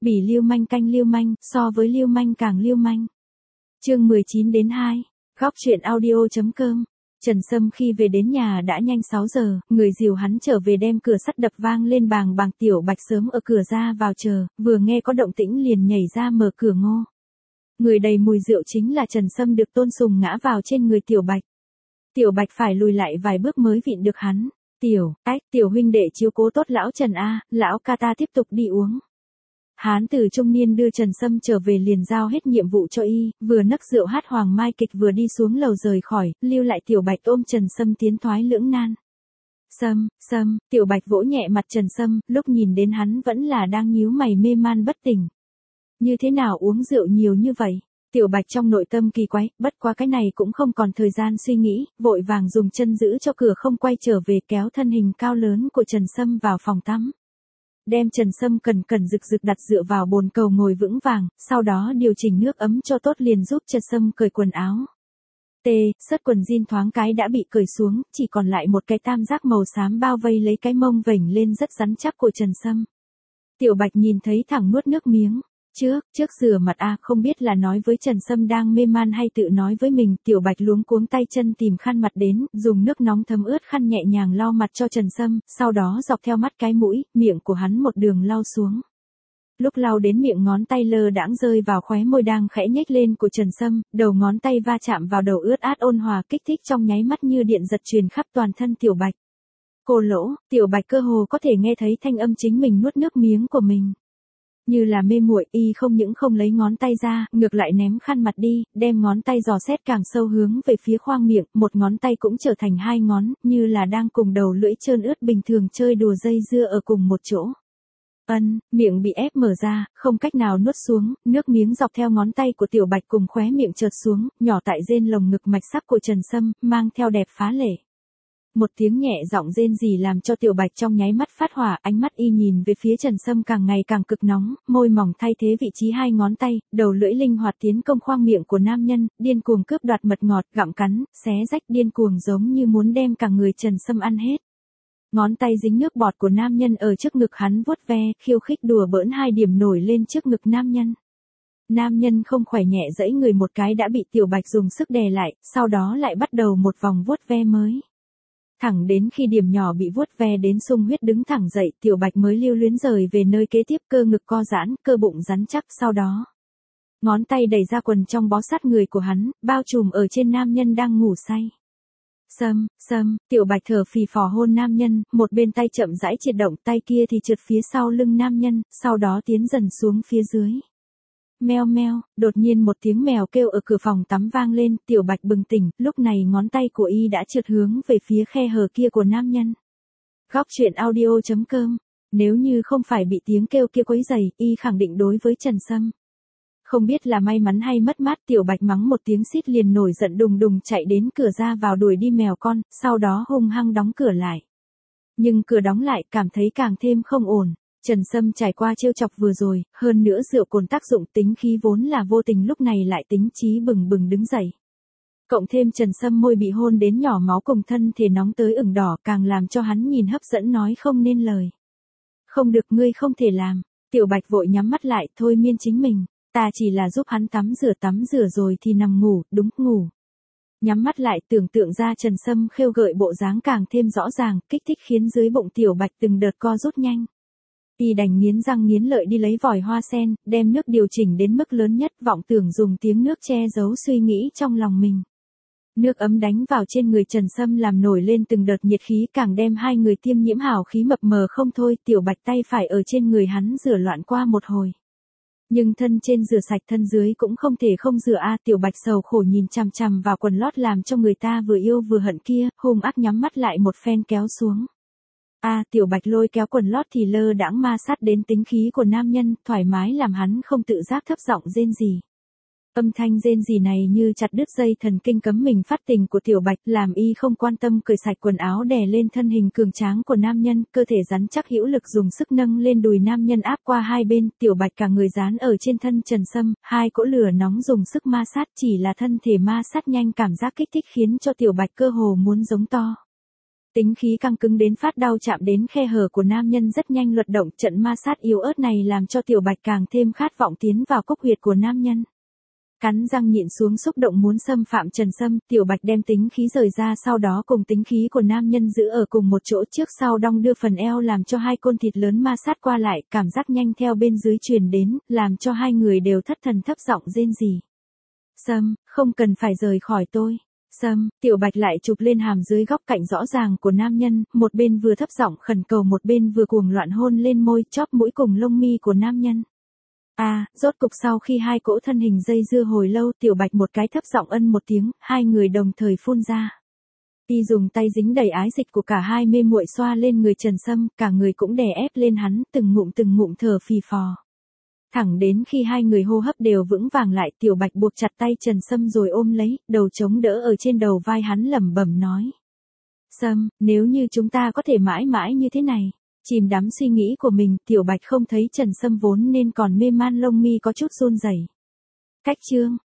Bỉ lưu manh canh lưu manh, so với lưu manh càng lưu manh. Chương 19-2, góc truyện audio.com. Trần Sâm khi về đến nhà đã nhanh 6 giờ, người dìu hắn trở về đem cửa sắt đập vang lên bàng bàng. Tiểu Bạch sớm ở cửa ra vào chờ, vừa nghe có động tĩnh liền nhảy ra mở cửa ngô. Người đầy mùi rượu chính là Trần Sâm được tôn sùng ngã vào trên người Tiểu Bạch. Tiểu Bạch phải lùi lại vài bước mới vịn được hắn. Tiểu huynh đệ chiếu cố tốt lão Trần a, lão ca ta tiếp tục đi uống. Hán tử trung niên đưa Trần Sâm trở về liền giao hết nhiệm vụ cho y, vừa nấc rượu hát hoàng mai kịch vừa đi xuống lầu rời khỏi, lưu lại Tiểu Bạch ôm Trần Sâm tiến thoái lưỡng nan. Sâm, Tiểu Bạch vỗ nhẹ mặt Trần Sâm, lúc nhìn đến hắn vẫn là đang nhíu mày mê man bất tỉnh. Như thế nào uống rượu nhiều như vậy? Tiểu Bạch trong nội tâm kỳ quái, bất quá cái này cũng không còn thời gian suy nghĩ, vội vàng dùng chân giữ cho cửa không quay trở về kéo thân hình cao lớn của Trần Sâm vào phòng tắm. Đem Trần Sâm cẩn rực đặt dựa vào bồn cầu ngồi vững vàng, sau đó điều chỉnh nước ấm cho tốt liền giúp Trần Sâm cởi quần áo. Sớt quần jean thoáng cái đã bị cởi xuống, chỉ còn lại một cái tam giác màu xám bao vây lấy cái mông vểnh lên rất rắn chắc của Trần Sâm. Tiểu Bạch nhìn thấy thẳng nuốt nước miếng. Trước rửa mặt không biết là nói với Trần Sâm đang mê man hay tự nói với mình. Tiểu Bạch luống cuống tay chân tìm khăn mặt đến, dùng nước nóng thấm ướt khăn nhẹ nhàng lau mặt cho Trần Sâm, sau đó dọc theo mắt cái mũi, miệng của hắn một đường lau xuống. Lúc lau đến miệng ngón tay lơ đãng rơi vào khóe môi đang khẽ nhếch lên của Trần Sâm, đầu ngón tay va chạm vào đầu ướt át ôn hòa kích thích trong nháy mắt như điện giật truyền khắp toàn thân Tiểu Bạch. Cô lỗ, Tiểu Bạch cơ hồ có thể nghe thấy thanh âm chính mình nuốt nước miếng của mình. Như là mê muội, y không những không lấy ngón tay ra, ngược lại ném khăn mặt đi, đem ngón tay dò xét càng sâu hướng về phía khoang miệng, một ngón tay cũng trở thành hai ngón, như là đang cùng đầu lưỡi trơn ướt bình thường chơi đùa dây dưa ở cùng một chỗ. Miệng bị ép mở ra, không cách nào nuốt xuống, nước miếng dọc theo ngón tay của Tiểu Bạch cùng khóe miệng trượt xuống, nhỏ tại rên lồng ngực mạch sắc của Trần Sâm, mang theo đẹp phá lệ. Một tiếng nhẹ giọng rên rỉ làm cho Tiểu Bạch trong nháy mắt phát hỏa, ánh mắt y nhìn về phía Trần Sâm càng ngày càng cực nóng, môi mỏng thay thế vị trí hai ngón tay, đầu lưỡi linh hoạt tiến công khoang miệng của nam nhân, điên cuồng cướp đoạt mật ngọt, gặm cắn, xé rách điên cuồng giống như muốn đem cả người Trần Sâm ăn hết. Ngón tay dính nước bọt của nam nhân ở trước ngực hắn vuốt ve, khiêu khích đùa bỡn hai điểm nổi lên trước ngực nam nhân. Nam nhân không khỏe nhẹ dẫy người một cái đã bị Tiểu Bạch dùng sức đè lại, sau đó lại bắt đầu một vòng vuốt ve mới. Thẳng đến khi điểm nhỏ bị vuốt ve đến sung huyết đứng thẳng dậy, Tiểu Bạch mới lưu luyến rời về nơi kế tiếp, cơ ngực co giãn, cơ bụng rắn chắc, sau đó. Ngón tay đẩy ra quần trong bó sát người của hắn, bao trùm ở trên nam nhân đang ngủ say. Sâm, Tiểu Bạch thở phì phò hôn nam nhân, một bên tay chậm rãi triệt động, tay kia thì trượt phía sau lưng nam nhân, sau đó tiến dần xuống phía dưới. Meo, đột nhiên một tiếng mèo kêu ở cửa phòng tắm vang lên, Tiểu Bạch bừng tỉnh, lúc này ngón tay của y đã trượt hướng về phía khe hở kia của nam nhân. Góc truyện audio.com, nếu như không phải bị tiếng kêu kia quấy rầy, y khẳng định đối với Trần Sâm. Không biết là may mắn hay mất mát, Tiểu Bạch mắng một tiếng xít liền nổi giận đùng chạy đến cửa ra vào đuổi đi mèo con, sau đó hung hăng đóng cửa lại. Nhưng cửa đóng lại cảm thấy càng thêm không ổn. Trần Sâm trải qua trêu chọc vừa rồi, hơn nữa rượu cồn tác dụng tính khí vốn là vô tình lúc này lại tính trí bừng đứng dậy. Cộng thêm Trần Sâm môi bị hôn đến nhỏ máu cùng thân thể nóng tới ửng đỏ càng làm cho hắn nhìn hấp dẫn nói không nên lời. Không được, ngươi không thể làm. Tiểu Bạch vội nhắm mắt lại, thôi miên chính mình, ta chỉ là giúp hắn tắm rửa rồi thì nằm ngủ, đúng ngủ. Nhắm mắt lại tưởng tượng ra Trần Sâm khêu gợi bộ dáng càng thêm rõ ràng, kích thích khiến dưới bụng Tiểu Bạch từng đợt co rút nhanh. Y đành nghiến răng nghiến lợi đi lấy vòi hoa sen, đem nước điều chỉnh đến mức lớn nhất, vọng tưởng dùng tiếng nước che giấu suy nghĩ trong lòng mình. Nước ấm đánh vào trên người Trần Sâm làm nổi lên từng đợt nhiệt khí càng đem hai người tiêm nhiễm hào khí mập mờ không thôi. Tiểu Bạch tay phải ở trên người hắn rửa loạn qua một hồi. Nhưng thân trên rửa sạch thân dưới cũng không thể không rửa Tiểu Bạch sầu khổ nhìn chằm chằm vào quần lót làm cho người ta vừa yêu vừa hận kia, hung ác nhắm mắt lại một phen kéo xuống. Tiểu Bạch lôi kéo quần lót thì lơ đãng ma sát đến tính khí của nam nhân, thoải mái làm hắn không tự giác thấp giọng rên rỉ. Âm thanh rên rỉ này như chặt đứt dây thần kinh cấm mình phát tình của Tiểu Bạch, làm y không quan tâm cởi sạch quần áo đè lên thân hình cường tráng của nam nhân, cơ thể rắn chắc hữu lực dùng sức nâng lên đùi nam nhân áp qua hai bên, Tiểu Bạch cả người dán ở trên thân Trần Sâm, hai cỗ lửa nóng dùng sức ma sát, chỉ là thân thể ma sát nhanh cảm giác kích thích khiến cho Tiểu Bạch cơ hồ muốn giống to. Tính khí căng cứng đến phát đau chạm đến khe hở của nam nhân rất nhanh luật động, trận ma sát yếu ớt này làm cho Tiểu Bạch càng thêm khát vọng tiến vào cốc huyệt của nam nhân. Cắn răng nhịn xuống xúc động muốn xâm phạm Trần Sâm, Tiểu Bạch đem tính khí rời ra, sau đó cùng tính khí của nam nhân giữ ở cùng một chỗ, trước sau đong đưa phần eo làm cho hai côn thịt lớn ma sát qua lại, cảm giác nhanh theo bên dưới truyền đến, làm cho hai người đều thất thần thấp giọng rên rỉ. Sâm, không cần phải rời khỏi tôi. Sâm, Tiểu Bạch lại chụp lên hàm dưới góc cạnh rõ ràng của nam nhân, một bên vừa thấp giọng khẩn cầu một bên vừa cuồng loạn hôn lên môi, chóp mũi cùng lông mi của nam nhân. Rốt cục sau khi hai cỗ thân hình dây dưa hồi lâu, Tiểu Bạch một cái thấp giọng ân một tiếng, hai người đồng thời phun ra. Y dùng tay dính đầy ái dịch của cả hai mê muội xoa lên người Trần Sâm, cả người cũng đè ép lên hắn, từng ngụm thở phì phò. Thẳng đến khi hai người hô hấp đều vững vàng lại, Tiểu Bạch buộc chặt tay Trần Sâm rồi ôm lấy, đầu chống đỡ ở trên đầu vai hắn lẩm bẩm nói. Sâm, nếu như chúng ta có thể mãi mãi như thế này. Chìm đắm suy nghĩ của mình, Tiểu Bạch không thấy Trần Sâm vốn nên còn mê man lông mi có chút run rẩy. Cách chương